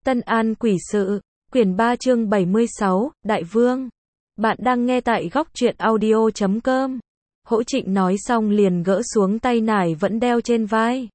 Tân An Quỷ Sự, quyển 3 chương 76, Đại Vương. Bạn đang nghe tại góc truyện audio.com. Hỗ Trịnh nói xong liền gỡ xuống tay nải vẫn đeo trên vai.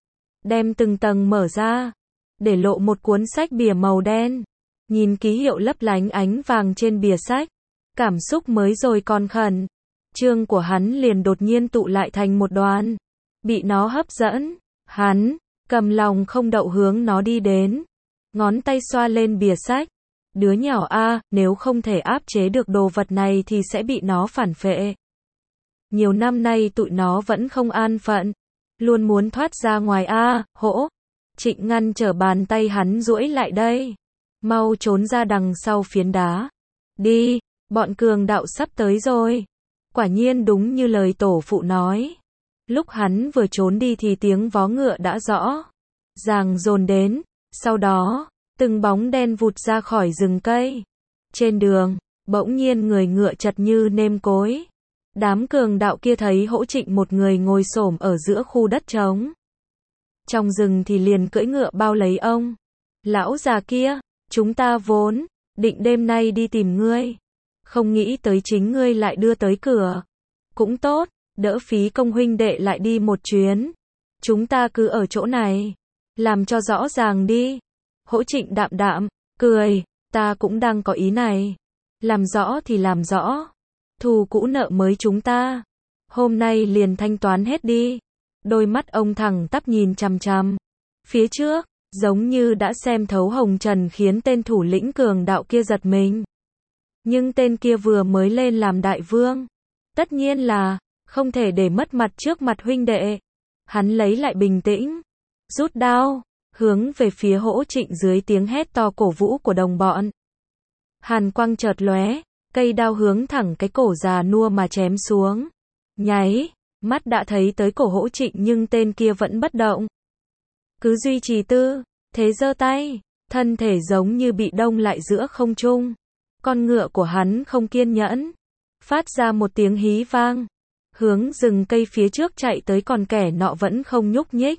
Đem từng tầng mở ra, để lộ một cuốn sách bìa màu đen. Nhìn ký hiệu lấp lánh ánh vàng trên bìa sách. Cảm xúc mới rồi còn khẩn. Chương của hắn liền đột nhiên tụ lại thành một đoàn. Bị nó hấp dẫn. Hắn cầm lòng không đậu hướng nó đi đến. Ngón tay xoa lên bìa sách. Đứa nhỏ a, nếu không thể áp chế được đồ vật này thì sẽ bị nó phản phệ. Nhiều năm nay tụi nó vẫn không an phận. Luôn muốn thoát ra ngoài a, hỗ. Trịnh ngăn trở bàn tay hắn duỗi lại đây. Mau trốn ra đằng sau phiến đá. Đi, bọn cường đạo sắp tới rồi. Quả nhiên đúng như lời tổ phụ nói. Lúc hắn vừa trốn đi thì tiếng vó ngựa đã rõ ràng dồn đến. Sau đó, từng bóng đen vụt ra khỏi rừng cây. Trên đường, bỗng nhiên người ngựa chật như nêm cối. Đám cường đạo kia thấy Hỗ Trịnh một người ngồi xổm ở giữa khu đất trống. Trong rừng thì liền cưỡi ngựa bao lấy ông. Lão già kia, chúng ta vốn định đêm nay đi tìm ngươi. Không nghĩ tới chính ngươi lại đưa tới cửa. Cũng tốt, đỡ phí công huynh đệ lại đi một chuyến. Chúng ta cứ ở chỗ này. Làm cho rõ ràng đi. Hỗ Trịnh đạm đạm, cười, ta cũng đang có ý này. Làm rõ thì làm rõ. Thù cũ nợ mới chúng ta. Hôm nay liền thanh toán hết đi. Đôi mắt ông thẳng tắp nhìn chằm chằm phía trước, giống như đã xem thấu hồng trần khiến tên thủ lĩnh cường đạo kia giật mình. Nhưng tên kia vừa mới lên làm đại vương. Tất nhiên là không thể để mất mặt trước mặt huynh đệ. Hắn lấy lại bình tĩnh, rút đao, hướng về phía Hỗ Trịnh dưới tiếng hét to cổ vũ của đồng bọn. Hàn quang chợt lóe, cây đao hướng thẳng cái cổ già nua mà chém xuống. Nháy, mắt đã thấy tới cổ Hỗ Trịnh nhưng tên kia vẫn bất động. Cứ duy trì tư thế giơ tay, thân thể giống như bị đông lại giữa không trung. Con ngựa của hắn không kiên nhẫn, phát ra một tiếng hí vang, hướng rừng cây phía trước chạy tới, còn kẻ nọ vẫn không nhúc nhích.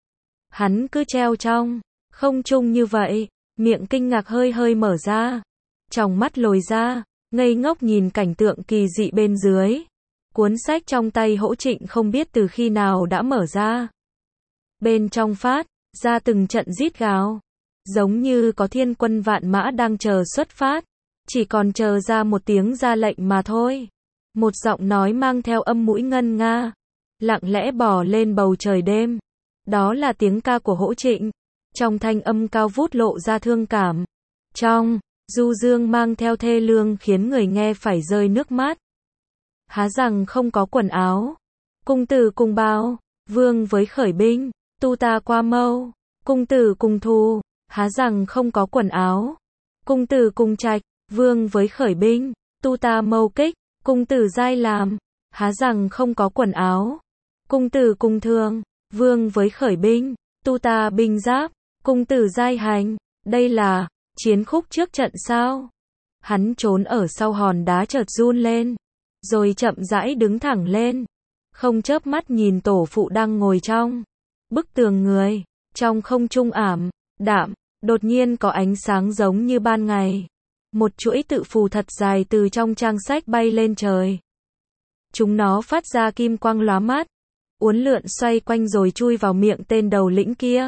Hắn cứ treo trong không trung như vậy, miệng kinh ngạc hơi hơi mở ra, tròng mắt lồi ra, ngây ngốc nhìn cảnh tượng kỳ dị bên dưới. Cuốn sách trong tay Hỗ Trịnh không biết từ khi nào đã mở ra. Bên trong phát ra từng trận rít gào, giống như có thiên quân vạn mã đang chờ xuất phát, chỉ còn chờ ra một tiếng ra lệnh mà thôi. Một giọng nói mang theo âm mũi ngân nga, lặng lẽ bò lên bầu trời đêm. Đó là tiếng ca của Hỗ Trịnh, trong thanh âm cao vút lộ ra thương cảm. Trong du dương mang theo thê lương khiến người nghe phải rơi nước mắt. Há rằng không có quần áo, cung tử cùng bào, vương với khởi binh, tu ta qua mâu, cung tử cùng thù. Há rằng không có quần áo, cung tử cùng trạch, vương với khởi binh, tu ta mâu kích, cung tử giai làm. Há rằng không có quần áo, cung tử cùng thương, vương với khởi binh, tu ta binh giáp, cung tử giai hành. Đây là chiến khúc trước trận sao? Hắn trốn ở sau hòn đá chợt run lên, rồi chậm rãi đứng thẳng lên, không chớp mắt nhìn tổ phụ đang ngồi trong bức tường người. Trong không trung ảm đạm, đột nhiên có ánh sáng giống như ban ngày. Một chuỗi tự phù thật dài từ trong trang sách bay lên trời. Chúng nó phát ra kim quang lóa mắt, uốn lượn xoay quanh rồi chui vào miệng tên đầu lĩnh kia.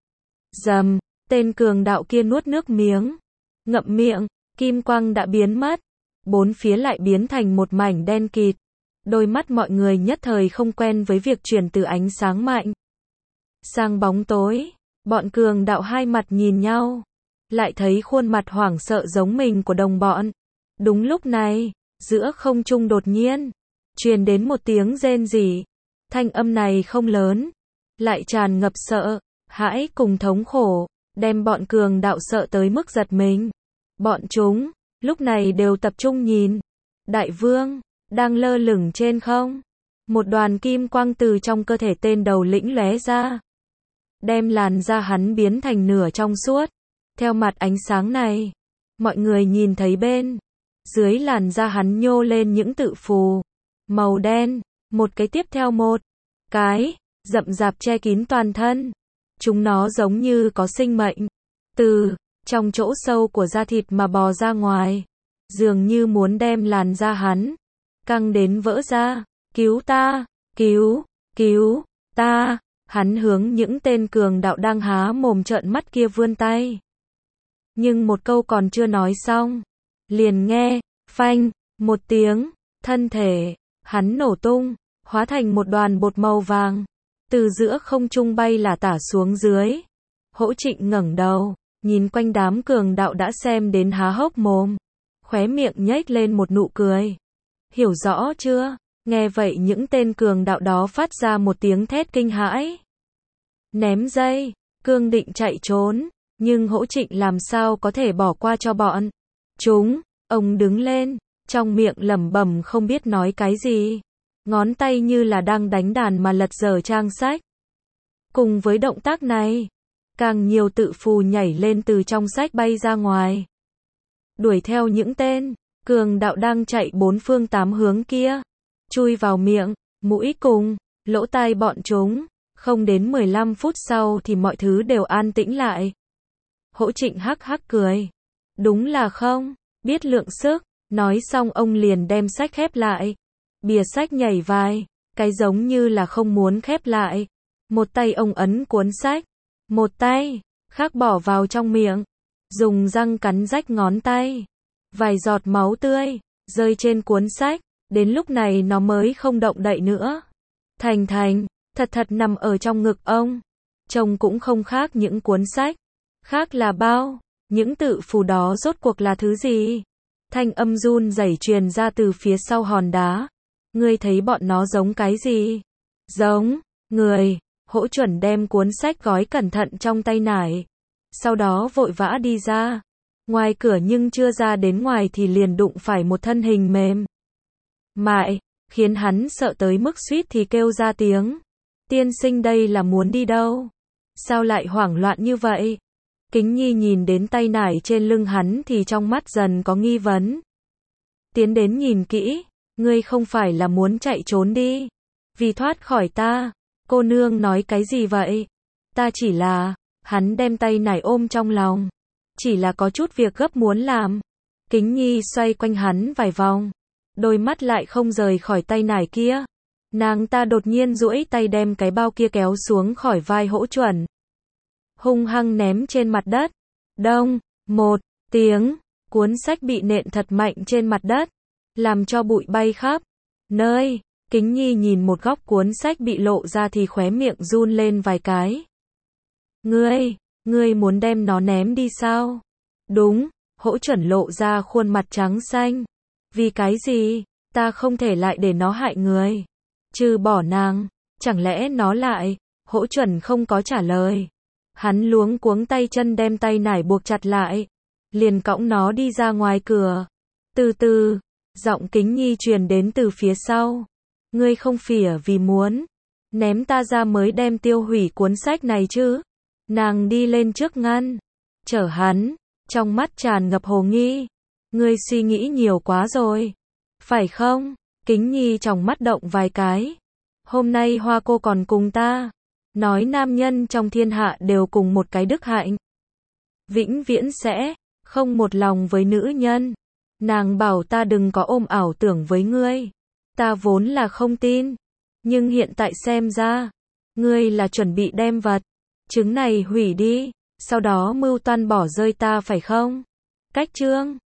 Rầm, tên cường đạo kia nuốt nước miếng, ngậm miệng, kim quang đã biến mất. Bốn phía lại biến thành một mảnh đen kịt. Đôi mắt mọi người nhất thời không quen với việc chuyển từ ánh sáng mạnh sang bóng tối. Bọn cường đạo hai mặt nhìn nhau, lại thấy khuôn mặt hoảng sợ giống mình của đồng bọn. Đúng lúc này, giữa không trung đột nhiên truyền đến một tiếng rên rỉ. Thanh âm này không lớn, lại tràn ngập sợ hãi cùng thống khổ, đem bọn cường đạo sợ tới mức giật mình. Bọn chúng lúc này đều tập trung nhìn. Đại vương đang lơ lửng trên không. Một đoàn kim quang từ trong cơ thể tên đầu lĩnh lóe ra, đem làn da hắn biến thành nửa trong suốt. Theo mặt ánh sáng này, mọi người nhìn thấy bên dưới làn da hắn nhô lên những tự phù màu đen, một cái tiếp theo một cái, rậm rạp che kín toàn thân. Chúng nó giống như có sinh mệnh, từ trong chỗ sâu của da thịt mà bò ra ngoài, dường như muốn đem làn da hắn căng đến vỡ ra. Cứu ta, cứu ta. Hắn hướng những tên cường đạo đang há mồm trợn mắt kia vươn tay. Nhưng một câu còn chưa nói xong, liền nghe phanh một tiếng, thân thể hắn nổ tung, hóa thành một đoàn bột màu vàng, từ giữa không trung bay lả tả xuống dưới. Hỗ Trịnh ngẩng đầu, nhìn quanh đám cường đạo đã xem đến há hốc mồm, khóe miệng nhếch lên một nụ cười. Hiểu rõ chưa? Nghe vậy những tên cường đạo đó phát ra một tiếng thét kinh hãi. Ném dây, cương định chạy trốn, nhưng Hỗ Trịnh làm sao có thể bỏ qua cho bọn chúng. Ông đứng lên, trong miệng lẩm bẩm không biết nói cái gì, ngón tay như là đang đánh đàn mà lật dở trang sách. Cùng với động tác này, càng nhiều tự phù nhảy lên từ trong sách bay ra ngoài, đuổi theo những tên cường đạo đang chạy bốn phương tám hướng kia, chui vào miệng, mũi cùng lỗ tai bọn chúng. Không đến 15 phút sau thì mọi thứ đều an tĩnh lại. Hỗ Trịnh hắc hắc cười. Đúng là không biết lượng sức. Nói xong ông liền đem sách khép lại. Bìa sách nhảy vài cái giống như là không muốn khép lại. Một tay ông ấn cuốn sách, một tay khác bỏ vào trong miệng, dùng răng cắn rách ngón tay. Vài giọt máu tươi rơi trên cuốn sách. Đến lúc này nó mới không động đậy nữa. Thành thật thật nằm ở trong ngực ông. Trông cũng không khác những cuốn sách. Khác là bao. Những tự phù đó rốt cuộc là thứ gì? Thanh âm run rẩy truyền ra từ phía sau hòn đá. Ngươi thấy bọn nó giống cái gì? Giống người. Hỗ Chuẩn đem cuốn sách gói cẩn thận trong tay nải. Sau đó vội vã đi ra. Ngoài cửa nhưng chưa ra đến ngoài thì liền đụng phải một thân hình mềm mại, khiến hắn sợ tới mức suýt thì kêu ra tiếng. Tiên sinh đây là muốn đi đâu? Sao lại hoảng loạn như vậy? Kính Nhi nhìn đến tay nải trên lưng hắn thì trong mắt dần có nghi vấn. Tiến đến nhìn kỹ, ngươi không phải là muốn chạy trốn đi, vì thoát khỏi ta. Cô nương nói cái gì vậy? Ta chỉ là, hắn đem tay nải ôm trong lòng. Chỉ là có chút việc gấp muốn làm. Kính Nhi xoay quanh hắn vài vòng, đôi mắt lại không rời khỏi tay nải kia. Nàng ta đột nhiên duỗi tay đem cái bao kia kéo xuống khỏi vai Hỗ Chuẩn, hung hăng ném trên mặt đất. Đông, một tiếng, cuốn sách bị nện thật mạnh trên mặt đất, làm cho bụi bay khắp nơi. Kính Nhi nhìn một góc cuốn sách bị lộ ra thì khóe miệng run lên vài cái. Ngươi muốn đem nó ném đi sao? Đúng, Hỗ Chuẩn lộ ra khuôn mặt trắng xanh. Vì cái gì? Ta không thể lại để nó hại người. Trừ bỏ nàng, chẳng lẽ nó lại? Hỗ Chuẩn không có trả lời. Hắn luống cuống tay chân đem tay nải buộc chặt lại, liền cõng nó đi ra ngoài cửa. Từ từ, giọng Kính Nhi truyền đến từ phía sau. Ngươi không phỉa vì muốn ném ta ra mới đem tiêu hủy cuốn sách này chứ? Nàng đi lên trước ngăn chở hắn, trong mắt tràn ngập hồ nghi. Ngươi suy nghĩ nhiều quá rồi, phải không? Kính Nhi trong mắt động vài cái. Hôm nay Hoa cô còn cùng ta nói nam nhân trong thiên hạ đều cùng một cái đức hạnh, vĩnh viễn sẽ không một lòng với nữ nhân. Nàng bảo ta đừng có ôm ảo tưởng với ngươi. Ta vốn là không tin, nhưng hiện tại xem ra, ngươi là chuẩn bị đem vật chứng này hủy đi, sau đó mưu toan bỏ rơi ta phải không? Cách chương